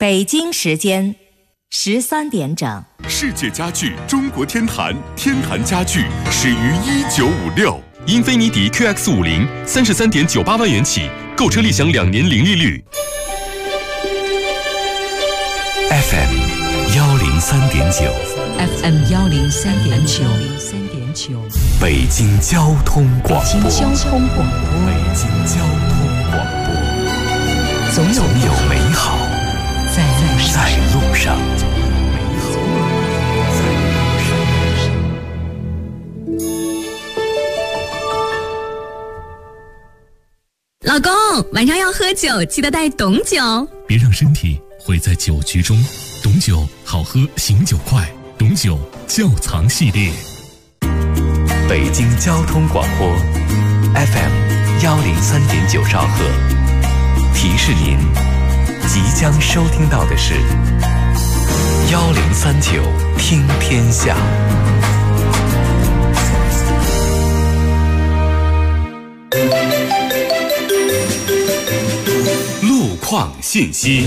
北京时间13点整。 世界家具中国天坛，天坛家具始于1956。英菲尼迪 QX50 33.98万元起，购车立享2年零利率。 FM 103.9 FM 103.9 北京交通广播。 北京交通广播。 北京交通广播。总有美好在路上。 老公，晚上要喝酒，记得带董酒， 别让身体毁在酒局中。董酒好喝，醒酒快。董酒窖藏系列。 北京交通广播 FM 103.9兆赫，提示您即将收听到的是1039听天下。 路况信息。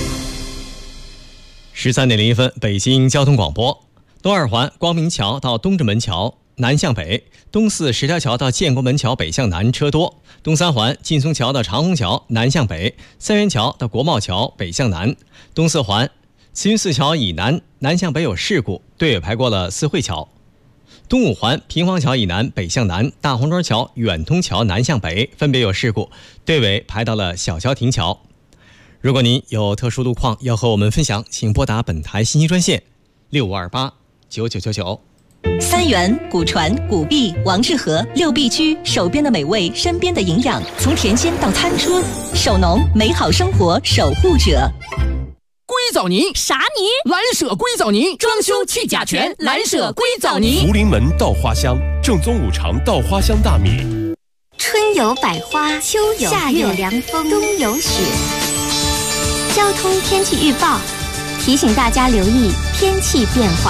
13点01分，北京交通广播。东二环光明桥到东直门桥南向北，东四石条桥到建国门桥北向南车多。东三环劲松桥到长虹桥南向北，三元桥到国贸桥北向南。东四环慈云寺桥以南南向北有事故，队尾排过了四惠桥。东五环平房桥以南北向南，大红庄桥远通桥南向北分别有事故，队尾排到了小桥亭桥。如果您有特殊路况要和我们分享，请拨打本台信息专线65289999。 三元、古传、古碧、王致和六必居，手边的美味，身边的营养，从田间到餐桌，手农美好生活守护者。 硅藻泥啥泥？ 蓝舍硅藻泥，装修去甲醛，蓝舍硅藻泥。 福临门稻花香，正宗5常稻花香大米。 春有百花，秋有夏有凉风，冬有雪。交通天气预报提醒大家留意天气变化。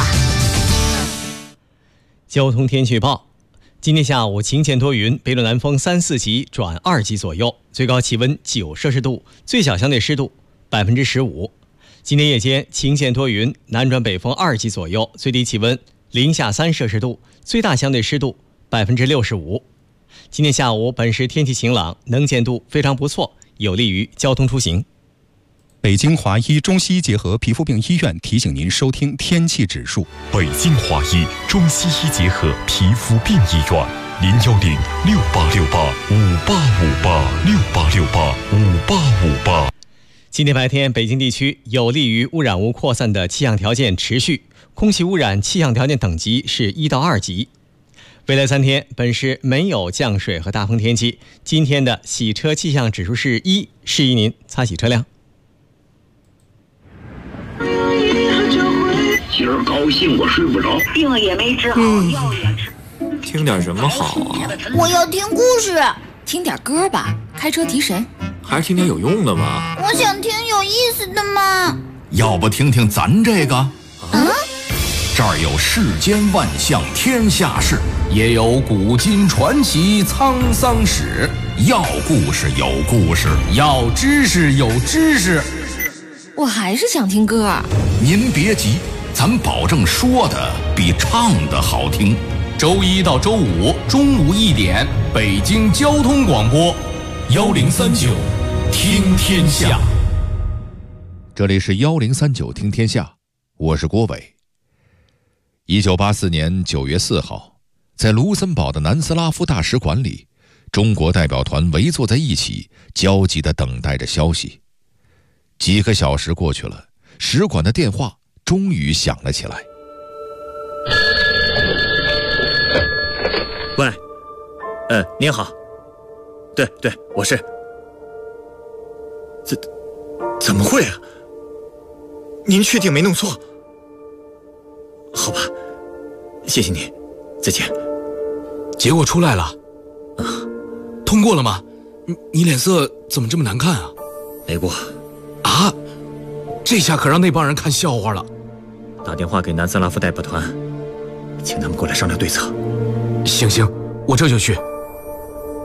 交通天气预报，今天下午晴间多云，北暖南风3、4级转2级左右，最高气温9摄氏度，最小相对湿度15%。今天夜间晴间多云，南转北风2级左右，最低气温零下3摄氏度，最大相对湿度65%。今天下午本市天气晴朗，能见度非常不错，有利于交通出行。 北京华医中西医结合皮肤病医院提醒您收听天气指数。 北京华医中西医结合皮肤病医院，0106868586868685858。 今天白天，北京地区有利于污染物扩散的气象条件持续，空气污染气象条件等级是1到2级。未来3天，本市没有降水和大风天气。今天的洗车气象指数是1，适宜您擦洗车辆。 今儿高兴我睡不着， 病也没治好，药也吃。 听点什么好啊？ 我要听故事。 听点歌吧，开车提神。 还是听点有用的吧。 我想听有意思的嘛。 要不听听咱这个？这儿有世间万象天下事，也有古今传奇沧桑史。要故事有故事，要知识有知识。 我还是想听歌。 您别急，咱保证说的比唱的好听。周1到周5中午1点，北京交通广播1039听天下。 这里是1039听天下，我是郭伟。1984年9月4号，在卢森堡的南斯拉夫大使馆里，中国代表团围坐在一起，焦急地等待着消息。几个小时过去了，使馆的电话终于响了起来。 喂，您好，对，我是。怎么会啊？您确定没弄错？好吧，谢谢你，再见。 结果出来了，通过了吗？你脸色怎么这么难看啊？ 没过。 啊，这下可让那帮人看笑话了。 打电话给南斯拉夫代表团，请他们过来商量对策。 行，我这就去。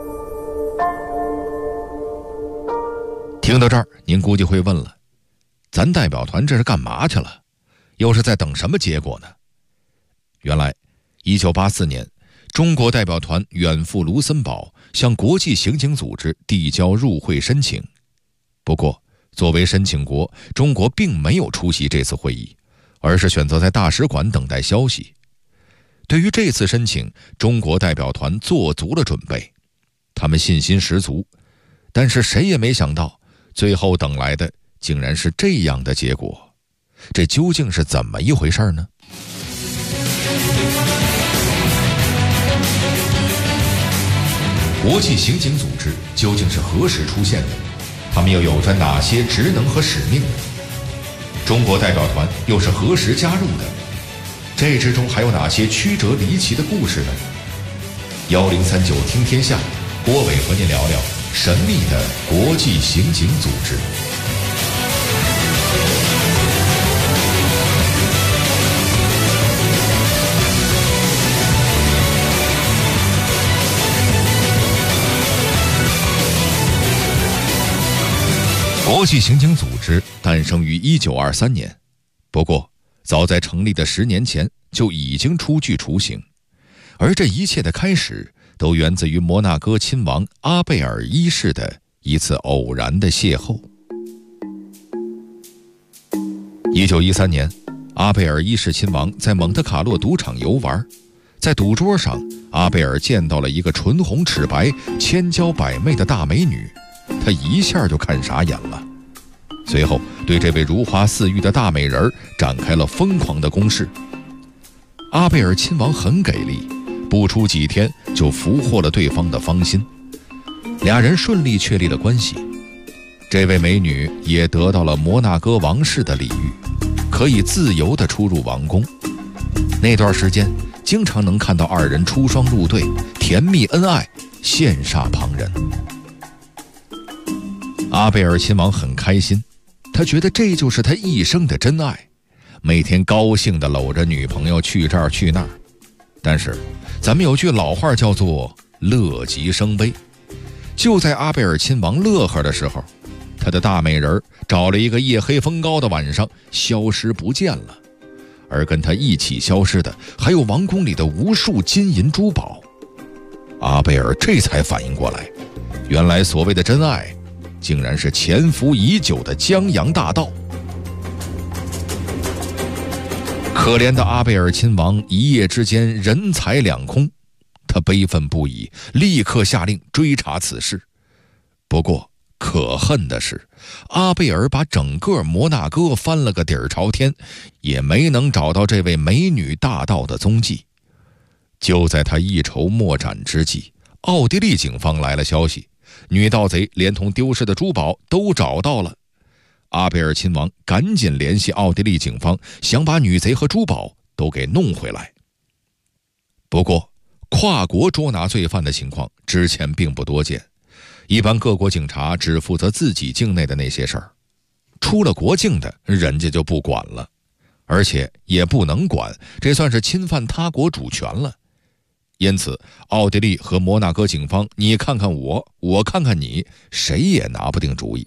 听到这儿，您估计会问了， 咱代表团这是干嘛去了？又是在等什么结果呢？原来1984年中国代表团远赴卢森堡，向国际刑警组织递交入会申请。不过作为申请国，中国并没有出席这次会议，而是选择在大使馆等待消息。对于这次申请，中国代表团做足了准备，他们信心十足，但是谁也没想到，最后等来的竟然是这样的结果。这究竟是怎么一回事呢？国际刑警组织究竟是何时出现的？他们又有着哪些职能和使命呢？中国代表团又是何时加入的？这之中还有哪些曲折离奇的故事呢？1039听天下，郭伟和您聊聊神秘的国际刑警组织。国际刑警组织诞生于1923年，不过早在成立的10年前就已经初具雏形，而这一切的开始都源自于摩纳哥亲王阿贝尔一世的一次偶然的邂逅。1913年，阿贝尔一世亲王在蒙特卡洛赌场游玩，在赌桌上，阿贝尔见到了一个唇红齿白、千娇百媚的大美女，他一下就看傻眼了。随后对这位如花似玉的大美人展开了疯狂的攻势。阿贝尔亲王很给力，不出几天就俘获了对方的芳心，俩人顺利确立了关系。这位美女也得到了摩纳哥王室的礼遇，可以自由地出入王宫。那段时间经常能看到二人出双入对，甜蜜恩爱，羡煞旁人。阿贝尔亲王很开心，他觉得这就是他一生的真爱，每天高兴地搂着女朋友去这儿去那儿。但是咱们有句老话叫做乐极生悲，就在阿贝尔亲王乐呵的时候，他的大美人找了一个夜黑风高的晚上消失不见了，而跟他一起消失的还有王宫里的无数金银珠宝。阿贝尔这才反应过来，原来所谓的真爱竟然是潜伏已久的江洋大盗。可怜的阿贝尔亲王一夜之间人财两空，他悲愤不已，立刻下令追查此事。不过可恨的是，阿贝尔把整个摩纳哥翻了个底儿朝天，也没能找到这位美女大盗的踪迹。就在他一筹莫展之际，奥地利警方来了消息，女盗贼连同丢失的珠宝都找到了。阿贝尔亲王赶紧联系奥地利警方，想把女贼和珠宝都给弄回来。不过跨国捉拿罪犯的情况之前并不多见，一般各国警察只负责自己境内的那些事儿，出了国境的人家就不管了，而且也不能管，这算是侵犯他国主权了。因此奥地利和摩纳哥警方你看看我，我看看你，谁也拿不定主意。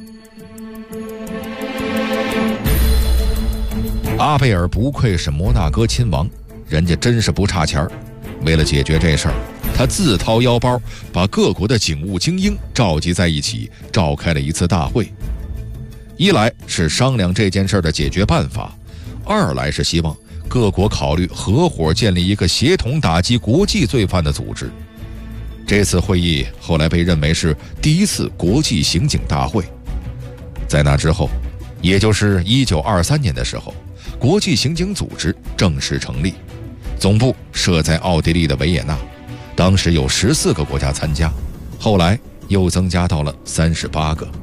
阿贝尔不愧是摩纳哥亲王，人家真是不差钱儿。为了解决这事儿，他自掏腰包，把各国的警务精英召集在一起，召开了一次大会。一来是商量这件事的解决办法，二来是希望各国考虑合伙建立一个协同打击国际罪犯的组织。这次会议后来被认为是第一次国际刑警大会。在那之后，也就是1923年的时候，国际刑警组织正式成立，总部设在奥地利的维也纳，当时有14个国家参加，后来又增加到了38个。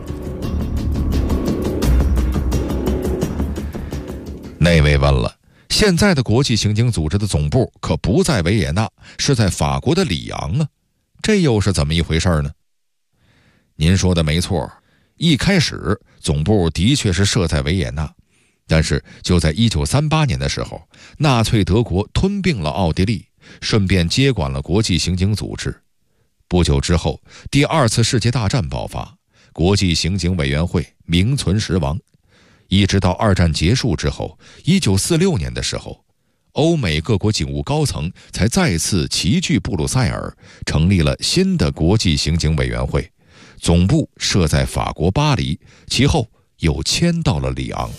那位问了，现在的国际刑警组织的总部可不在维也纳，是在法国的里昂啊，这又是怎么一回事呢？您说的没错，一开始总部的确是设在维也纳，但是就在1938年的时候，纳粹德国吞并了奥地利，顺便接管了国际刑警组织。不久之后，第二次世界大战爆发，国际刑警委员会名存实亡。 一直到二战结束之后，1946年的时候，欧美各国警务高层才再次齐聚布鲁塞尔，成立了新的国际刑警委员会，总部设在法国巴黎，其后又迁到了里昂。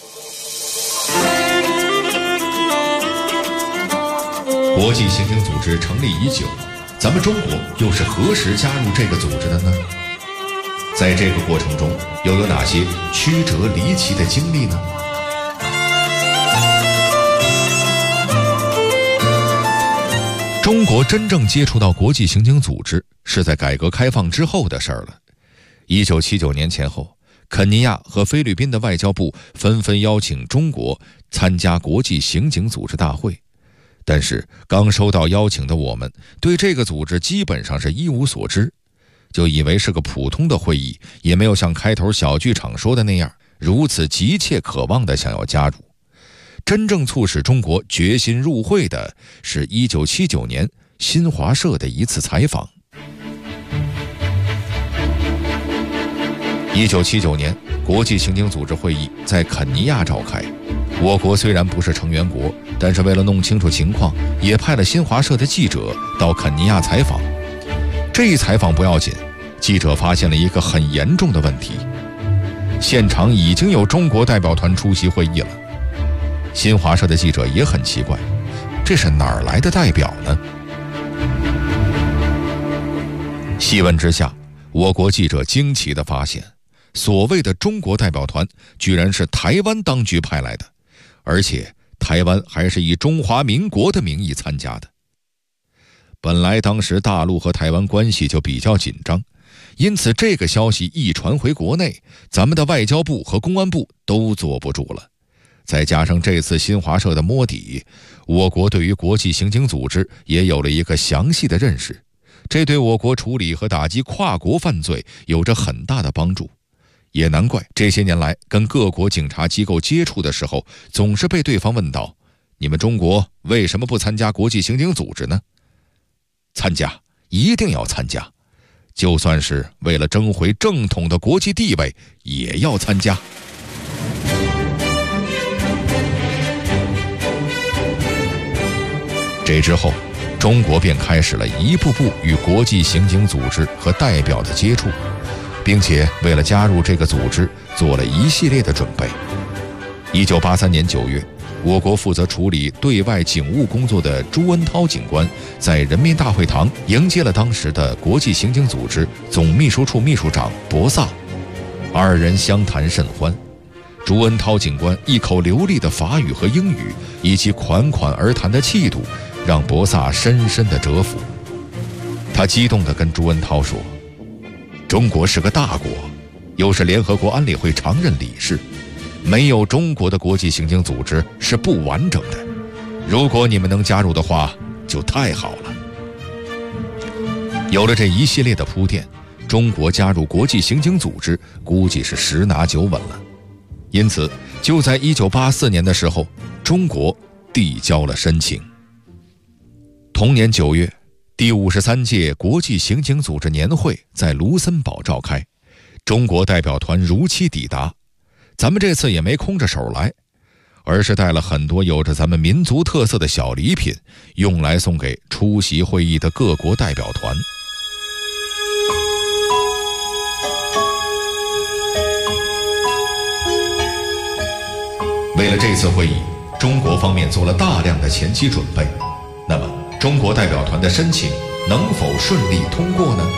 国际刑警组织成立已久，咱们中国又是何时加入这个组织的呢？在这个过程中，又有哪些曲折离奇的经历呢？中国真正接触到国际刑警组织是在改革开放之后的事儿了。1979年前后，肯尼亚和菲律宾的外交部纷纷邀请中国参加国际刑警组织大会，但是刚收到邀请的我们对这个组织基本上是一无所知，就以为是个普通的会议，也没有像开头小剧场说的那样如此急切渴望地想要加入。真正促使中国决心入会的是1979年新华社的一次采访。1979年，国际刑警组织会议在肯尼亚召开。我国虽然不是成员国，但是为了弄清楚情况，也派了新华社的记者到肯尼亚采访。这一采访不要紧，记者发现了一个很严重的问题：现场已经有中国代表团出席会议了。新华社的记者也很奇怪，这是哪儿来的代表呢？细问之下，我国记者惊奇地发现，所谓的中国代表团居然是台湾当局派来的，而且台湾还是以中华民国的名义参加的。本来当时大陆和台湾关系就比较紧张，因此这个消息一传回国内，咱们的外交部和公安部都坐不住了。再加上这次新华社的摸底，我国对于国际刑警组织也有了一个详细的认识，这对我国处理和打击跨国犯罪有着很大的帮助。也难怪这些年来跟各国警察机构接触的时候，总是被对方问到：你们中国为什么不参加国际刑警组织呢？参加，一定要参加，就算是为了争回正统的国际地位，也要参加。这之后，中国便开始了一步步与国际刑警组织和代表的接触，并且为了加入这个组织做了一系列的准备。1983年9月，我国负责处理对外警务工作的朱恩涛警官在人民大会堂迎接了当时的国际刑警组织总秘书处秘书长博萨，二人相谈甚欢。朱恩涛警官一口流利的法语和英语，以及款款而谈的气度，让博萨深深的折服。他激动地跟朱恩涛说：中国是个大国，又是联合国安理会常任理事，没有中国的国际刑警组织是不完整的，如果你们能加入的话，就太好了。有了这一系列的铺垫，中国加入国际刑警组织估计是十拿九稳了。因此，就在1984年的时候，中国递交了申请。同年9月，第53届国际刑警组织年会在卢森堡召开，中国代表团如期抵达。咱们这次也没空着手来，而是带了很多有着咱们民族特色的小礼品，用来送给出席会议的各国代表团。为了这次会议，中国方面做了大量的前期准备。那么，中国代表团的申请能否顺利通过呢？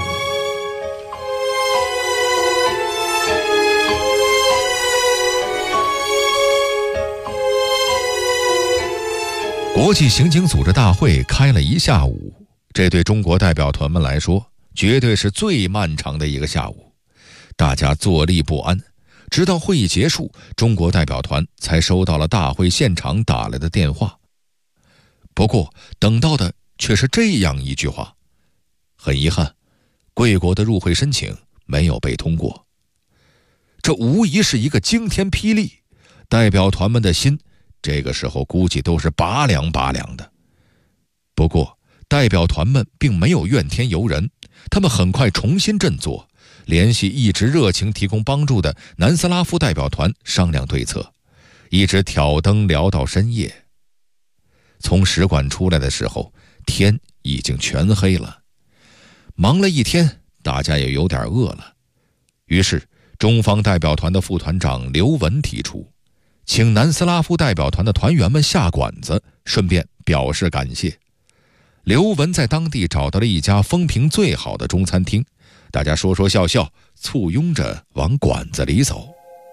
国际刑警组织大会开了一下午，这对中国代表团们来说，绝对是最漫长的一个下午。大家坐立不安，直到会议结束，中国代表团才收到了大会现场打来的电话。不过，等到的却是这样一句话：很遗憾，贵国的入会申请没有被通过。这无疑是一个惊天霹雳，代表团们的心这个时候估计都是拔凉拔凉的。不过，代表团们并没有怨天尤人，他们很快重新振作，联系一直热情提供帮助的南斯拉夫代表团商量对策， 一直挑灯聊到深夜。从使馆出来的时候，天已经全黑了。忙了一天，大家也有点饿了。于是中方代表团的副团长刘文提出，请南斯拉夫代表团的团员们下馆子，顺便表示感谢。刘文在当地找到了一家风评最好的中餐厅，大家说说笑笑，簇拥着往馆子里走。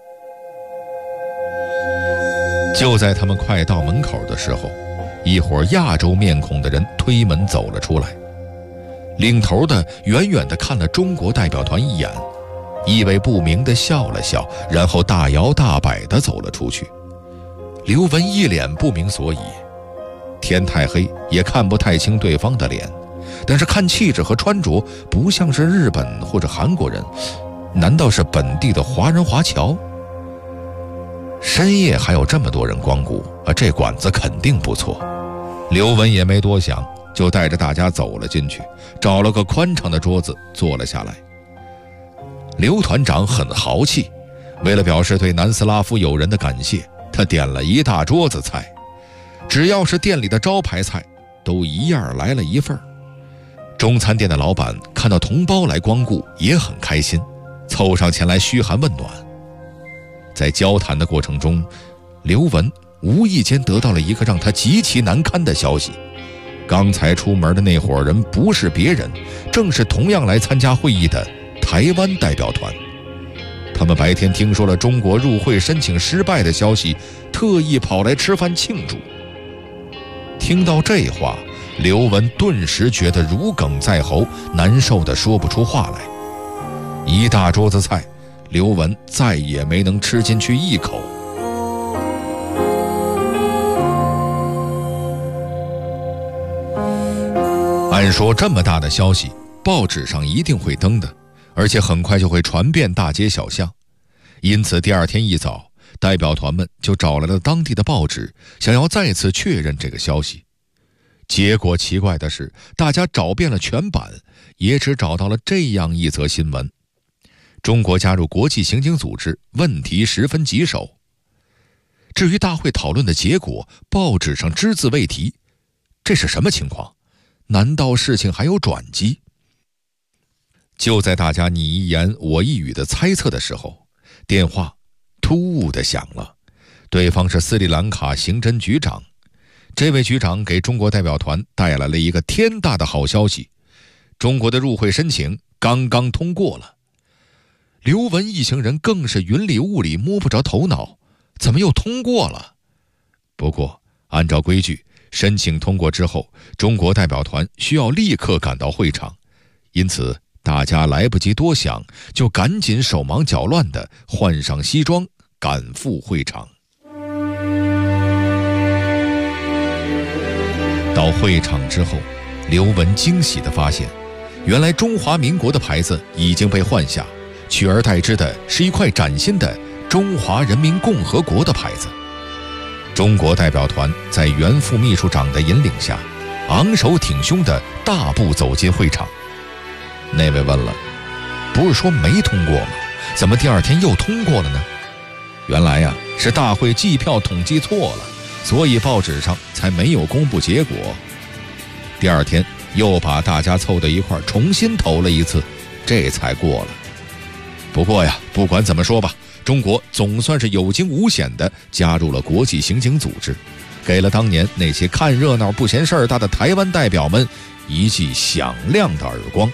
就在他们快到门口的时候，一伙亚洲面孔的人推门走了出来。领头的远远地看了中国代表团一眼，意味不明地笑了笑，然后大摇大摆地走了出去。刘文一脸不明所以，天太黑也看不太清对方的脸，但是看气质和穿着不像是日本或者韩国人，难道是本地的华人华侨？深夜还有这么多人光顾，这馆子肯定不错。刘文也没多想，就带着大家走了进去，找了个宽敞的桌子坐了下来。刘团长很豪气，为了表示对南斯拉夫友人的感谢，他点了一大桌子菜，只要是店里的招牌菜都一样来了一份。中餐店的老板看到同胞来光顾也很开心，凑上前来嘘寒问暖。在交谈的过程中，刘文无意间得到了一个让他极其难堪的消息，刚才出门的那伙人不是别人，正是同样来参加会议的台湾代表团。他们白天听说了中国入会申请失败的消息，特意跑来吃饭庆祝。听到这话，刘文顿时觉得如鲠在喉，难受得说不出话来。一大桌子菜，刘文再也没能吃进去一口。按说这么大的消息，报纸上一定会登的，而且很快就会传遍大街小巷。因此第二天一早，代表团们就找来了当地的报纸，想要再次确认这个消息。结果奇怪的是，大家找遍了全版，也只找到了这样一则新闻：中国加入国际刑警组织，问题十分棘手。至于大会讨论的结果，报纸上只字未提。这是什么情况？难道事情还有转机？就在大家你一言我一语的猜测的时候，电话突兀地响了。对方是斯里兰卡刑侦局长。这位局长给中国代表团带来了一个天大的好消息：中国的入会申请刚刚通过了。刘文一行人更是云里雾里摸不着头脑，怎么又通过了？不过按照规矩，申请通过之后，中国代表团需要立刻赶到会场，因此大家来不及多想，就赶紧手忙脚乱地换上西装赶赴会场。到会场之后，刘文惊喜地发现，原来中华民国的牌子已经被换下，取而代之的是一块崭新的中华人民共和国的牌子。中国代表团在原副秘书长的引领下，昂首挺胸地大步走进会场。那位问了，不是说没通过吗？怎么第二天又通过了呢？原来呀，是大会计票统计错了，所以报纸上才没有公布结果。第二天又把大家凑到一块重新投了一次，这才过了。不过呀，不管怎么说吧，中国总算是有惊无险地加入了国际刑警组织，给了当年那些看热闹不嫌事儿大的台湾代表们一记响亮的耳光。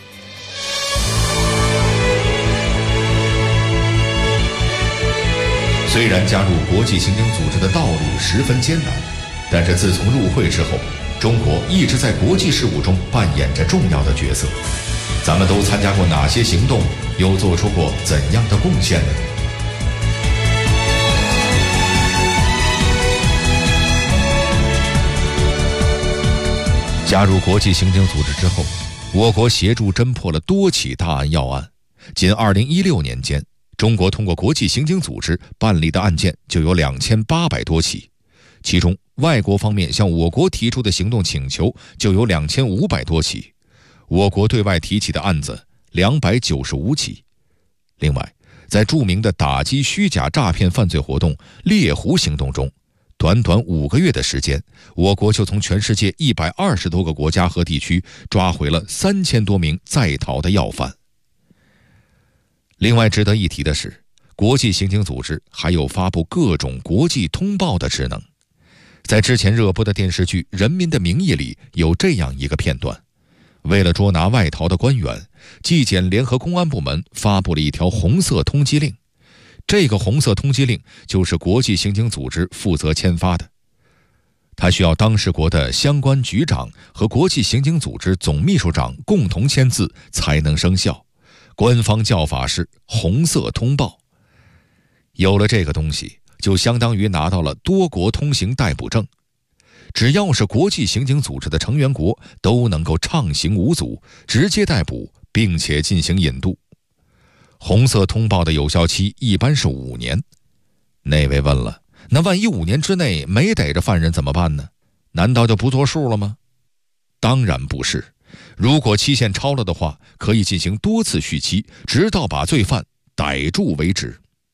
虽然加入国际刑警组织的道路十分艰难，但是自从入会之后，中国一直在国际事务中扮演着重要的角色。咱们都参加过哪些行动，又做出过怎样的贡献呢？加入国际刑警组织之后，我国协助侦破了多起大案要案。仅2016年间，中国通过国际刑警组织办理的案件就有2800多起，其中外国方面向我国提出的行动请求就有2500多起，我国对外提起的案子295起。另外， 在著名的打击虚假诈骗犯罪活动猎狐行动中，短短5个月的时间，我国就从全世界120多个国家和地区抓回了3000多名在逃的要犯。另外值得一提的是，国际刑警组织还有发布各种国际通报的职能。在之前热播的电视剧《人民的名义》里有这样一个片段，为了捉拿外逃的官员，纪检联合公安部门发布了一条红色通缉令。这个红色通缉令就是国际刑警组织负责签发的，它需要当事国的相关局长和国际刑警组织总秘书长共同签字才能生效，官方叫法是红色通报。有了这个东西，就相当于拿到了多国通行逮捕证，只要是国际刑警组织的成员国都能够畅行无阻，直接逮捕并且进行引渡。红色通报的有效期一般是5年。那位问了，那万一5年之内没逮着犯人怎么办呢？难道就不作数了吗？当然不是，如果期限超了的话，可以进行多次续期，直到把罪犯逮住为止。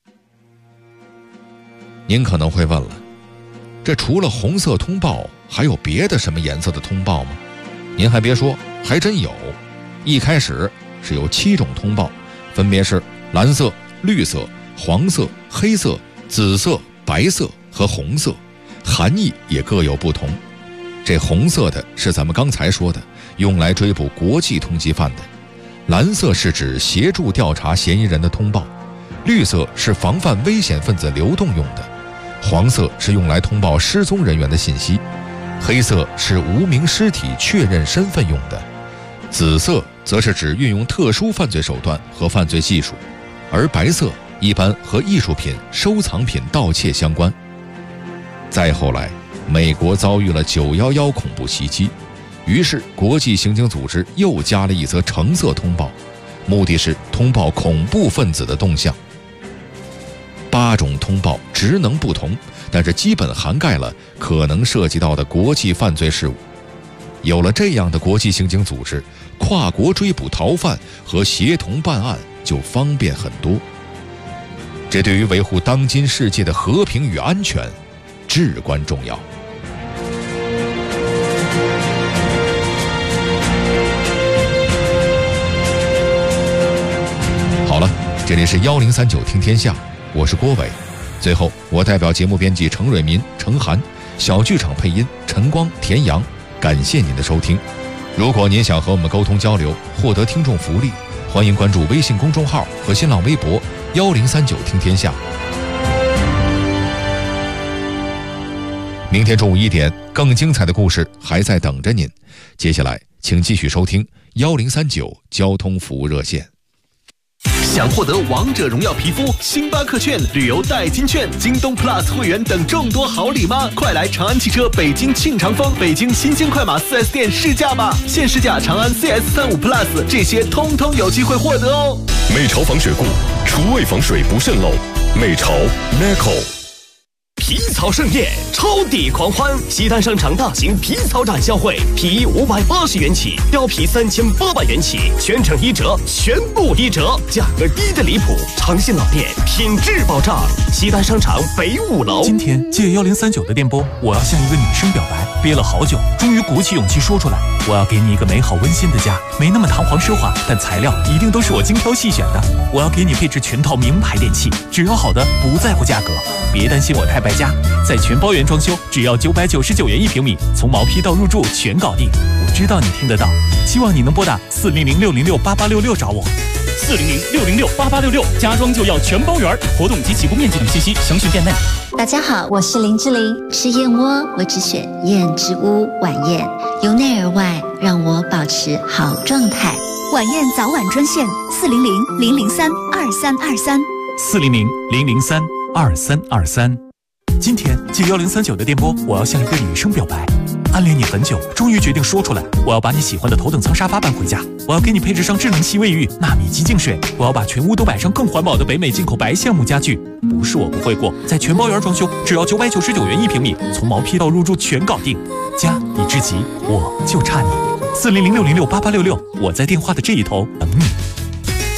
您可能会问了，这除了红色通报，还有别的什么颜色的通报吗？您还别说，还真有。一开始是有7种通报，分别是蓝色、绿色、黄色、黑色、紫色、白色和红色，含义也各有不同。这红色的是咱们刚才说的，用来追捕国际通缉犯的；蓝色是指协助调查嫌疑人的通报；绿色是防范危险分子流动用的；黄色是用来通报失踪人员的信息；黑色是无名尸体确认身份用的；紫色则是指运用特殊犯罪手段和犯罪技术，而白色一般和艺术品、收藏品盗窃相关。再后来，美国遭遇了911恐怖袭击，于是国际刑警组织又加了一则橙色通报，目的是通报恐怖分子的动向。8种通报职能不同，但是基本涵盖了可能涉及到的国际犯罪事务。有了这样的国际刑警组织，跨国追捕逃犯和协同办案就方便很多。这对于维护当今世界的和平与安全至关重要。好了，这里是1039听天下，我是郭伟。最后，我代表节目编辑程蕊民、程涵，小剧场配音陈光、田阳，感谢您的收听。如果您想和我们沟通交流，获得听众福利，欢迎关注微信公众号和新浪微博1039听天下。明天中午1点，更精彩的故事还在等着您。接下来，请继续收听1039交通服务热线。 想获得王者荣耀皮肤、星巴克券、旅游代金券、京东 Plus 会员等众多好礼吗？快来长安汽车北京庆长丰、北京新兴快马 4S 店试驾吧！现试驾长安 CS35 Plus， 这些通通有机会获得哦。 美潮防水固，厨卫防水不渗漏。美潮 Meco。 皮草盛宴，超抵狂欢！西单商场大型皮草展销会，皮衣580元起，貂皮3800元起，全程1折，全部1折，价格低得离谱。诚信老店，品质保障。西单商场北5楼。 今天借1039的电波，我要向一个女生表白，憋了好久，终于鼓起勇气说出来。我要给你一个美好温馨的家，没那么堂皇奢华，但材料一定都是我精挑细选的。我要给你配置全套名牌电器，只要好的，不在乎价格。别担心我太败家，在全包圆装修，只要999元1平米，从毛坯到入住全搞定。我知道你听得到，希望你能拨打400-606-8866找我。400-606-8866，家装就要全包圆，活动及起步面积等信息详询店内。 大家好，我是林志玲，吃燕窝我只选燕之屋晚宴，由内而外让我保持好状态。 晚宴早晚专线400-003-2323。 400-003-2323。今天借1039的电波，我要向一个女生表白，暗恋你很久，终于决定说出来。我要把你喜欢的头等舱沙发搬回家，我要给你配置上智能吸卫浴、纳米机净水，我要把全屋都摆上更环保的北美进口白橡木家具。不是我不会过，在全包圆装修，只要999元1平米，从毛坯到入住全搞定。家已至极，我就差你。400-606-8866，我在电话的这一头等你。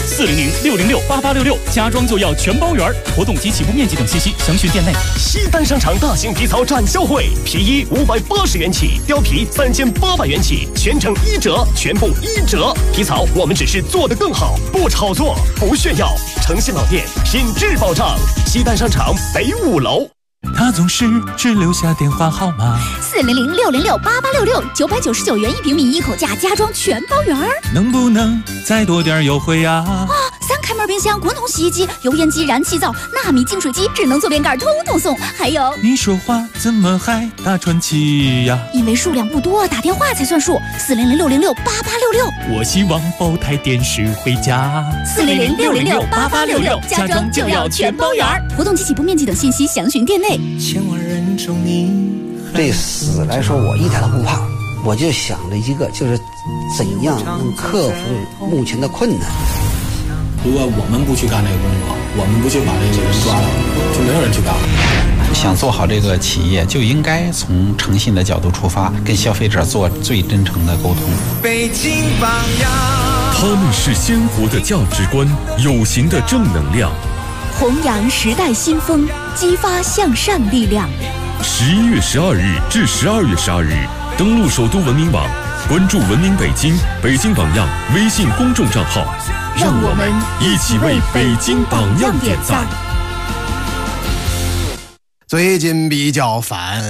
400-606-8866，家装就要全包圆。活动及起步面积等信息详询店内。 西单商场大型皮草展销会，皮衣580元起，貂皮3800元起，全程1折，全部1折。皮草我们只是做得更好，不炒作，不炫耀。诚信老店，品质保障。西单商场北5楼。 他总是只留下电话号码 400-606-8866，999元1平米1口价家装全包圆。 能不能再多点优惠呀？ 3开门冰箱、滚筒洗衣机、油烟机、燃气灶、纳米净水机、智能坐便盖通通送。还有， 你说话怎么还大喘气呀？ 因为数量不多，打电话才算数。400-606-8866。 我希望包台电视回家。 400-606-8866，家装就要全包圆。活动及起步面积等信息详询店内。 千万人中你对死来说，我一点都不怕，我就想着一个，就是怎样能克服目前的困难。 如果我们不去干这个工作，我们不去把这个人抓了，就没有人去干了。 想做好这个企业，就应该从诚信的角度出发，跟消费者做最真诚的沟通。 北京榜样，他们是鲜活的价值观，有形的正能量。 弘扬时代新风，激发向善力量。 11月12日至12月12日，登录首都文明网，关注文明北京、北京榜样微信公众账号， 让我们一起为北京榜样点赞。 最近比较烦，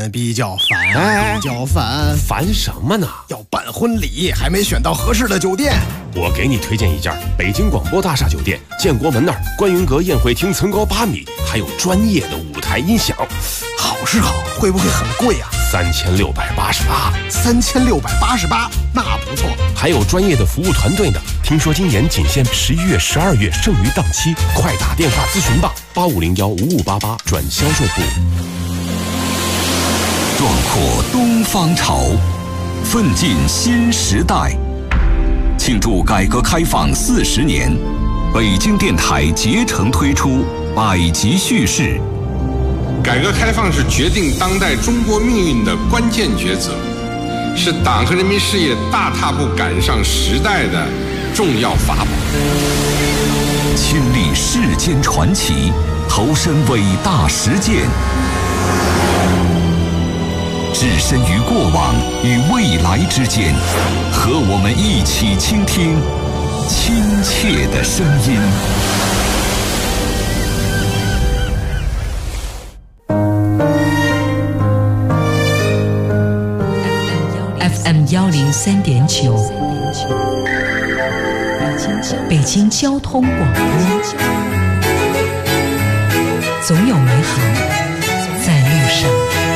烦什么呢？ 要办婚礼，还没选到合适的酒店。 我给你推荐一家北京广播大厦酒店，建国门那儿观云阁宴会厅层高8米，还有专业的舞台音响。 好是好，会不会很贵啊？3688，那不错。 还有专业的服务团队呢。听说今年仅限11月、12月剩余档期，快打电话咨询吧，8501-5588转销售部。 壮阔东方潮，奋进新时代。庆祝改革开放40年，北京电台竭诚推出百集叙事。 改革开放是决定当代中国命运的关键抉择，是党和人民事业大踏步赶上时代的重要法宝。 亲历世间传奇，投身伟大实践，置身于过往与未来之间，和我们一起倾听亲切的声音。 FM103.9，北京交通广播，总有美好在路上。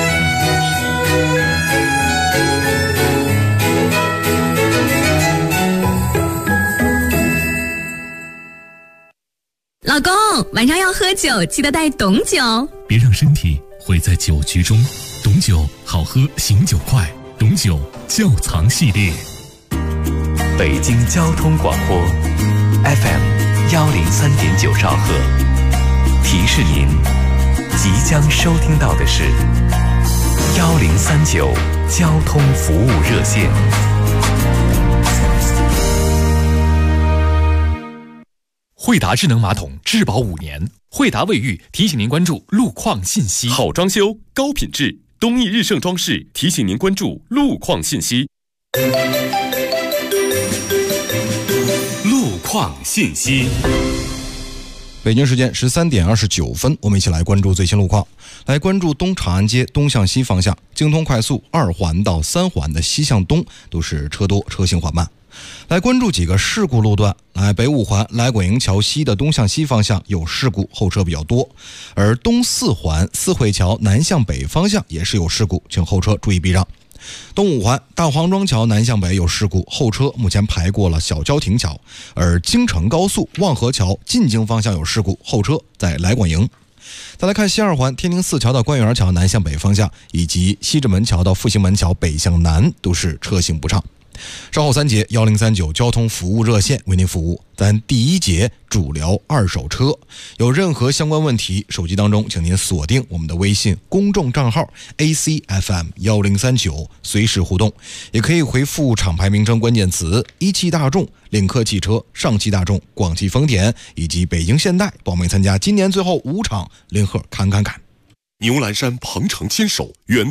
老公，晚上要喝酒，记得带董酒， 别让身体毁在酒局中。董酒好喝，醒酒快。董酒窖藏系列。 北京交通广播 FM103.9兆赫，提示您即将收听到的是1039交通服务热线。 惠达智能马桶质保5年，惠达卫浴提醒您关注路况信息。 好装修，高品质，东义日盛装饰提醒您关注路况信息。路况信息。 北京时间13点29分，我们一起来关注最新路况。来关注东长安街东向西方向，京通快速2环到3环的西向东都是车多，车行缓慢。来关注几个事故路段。来北5环来广营桥西的东向西方向有事故，后车比较多。而东4环四惠桥南向北方向也是有事故，请后车注意避让。东5环大黄庄桥南向北有事故，后车目前排过了小郊亭桥。而京承高速望河桥进京方向有事故，后车在来广营。再来看西2环天宁4桥到官园桥南向北方向，以及西直门桥到复兴门桥北向南都是车行不畅。 稍后3节1039交通服务热线为您服务。咱第1节主聊二手车，有任何相关问题，手机当中请您锁定我们的微信公众账号 ACFM1039，随时互动，也可以回复厂牌名称关键词一汽大众、领克汽车、上汽大众、广汽丰田以及北京现代，报名参加今年最后5场联合侃侃侃。 牛栏山鹏城坚守原